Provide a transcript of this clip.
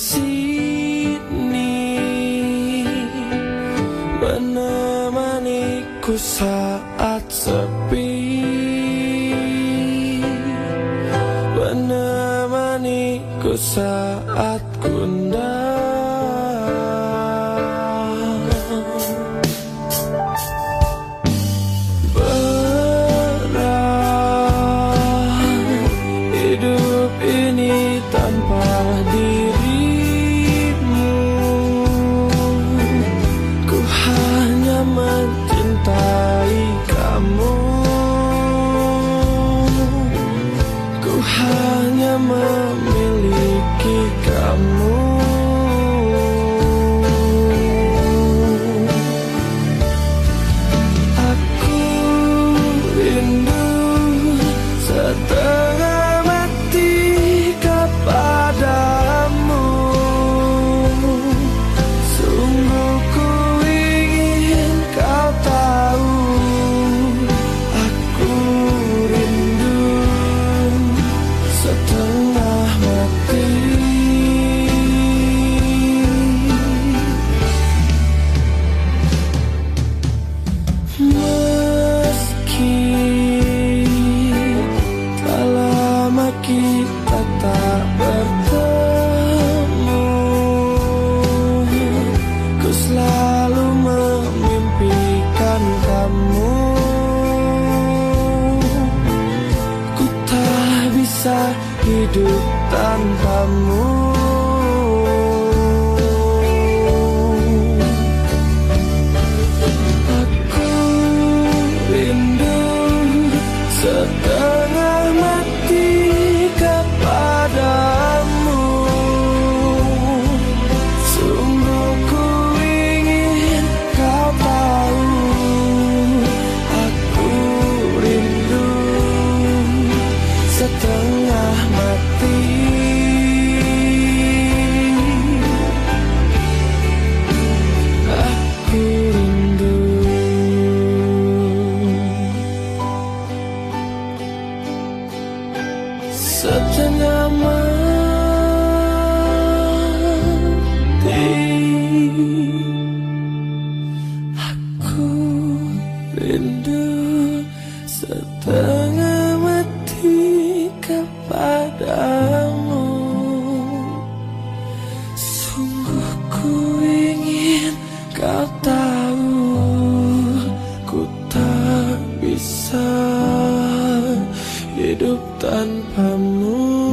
sini menemaniku saat sepi, menemaniku saat gundah. Hidup ini tanpa dirimu, ku hanya mencintai kamu, ku hanya memiliki kamu. Aku rindu setengah padamu, sungguh ku ingin kau tahu. Aku rindu setengah mati. Meski tak lama kita tak bertemu, ku selalu memimpikan kamu. Ku tak bisa hidup tanpamu. Aku rindu setengah mati kepadamu, sungguh ku ingin kau tahu. Aku rindu setengah mati. Aku rindu setengah mati. Aku rindu setengah mati kepadamu, sungguh ku ingin kau tahu. Ku tak bisa hidup tanpamu.